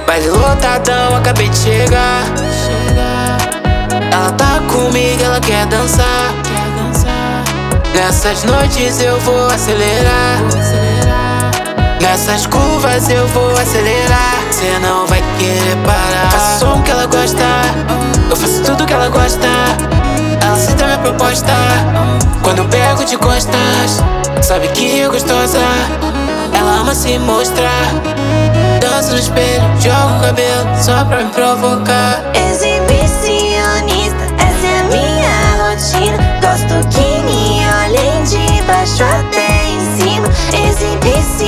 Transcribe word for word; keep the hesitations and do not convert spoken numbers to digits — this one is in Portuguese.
Baile lotadão, acabei de chegar. Ela tá comigo, ela quer dançar. Nessas noites eu vou acelerar. Nessas curvas eu vou acelerar. Cê não vai querer parar. Faço o som que ela gosta, eu faço tudo que ela gosta. Ela aceita minha proposta quando eu pego de costas. Sabe que é gostosa, ela ama se mostrar. Danço no espelho, jogo o cabelo só pra me provocar. Exibicionista, essa é a minha rotina. Gosto que me olhem de baixo até em cima. Exibicionista.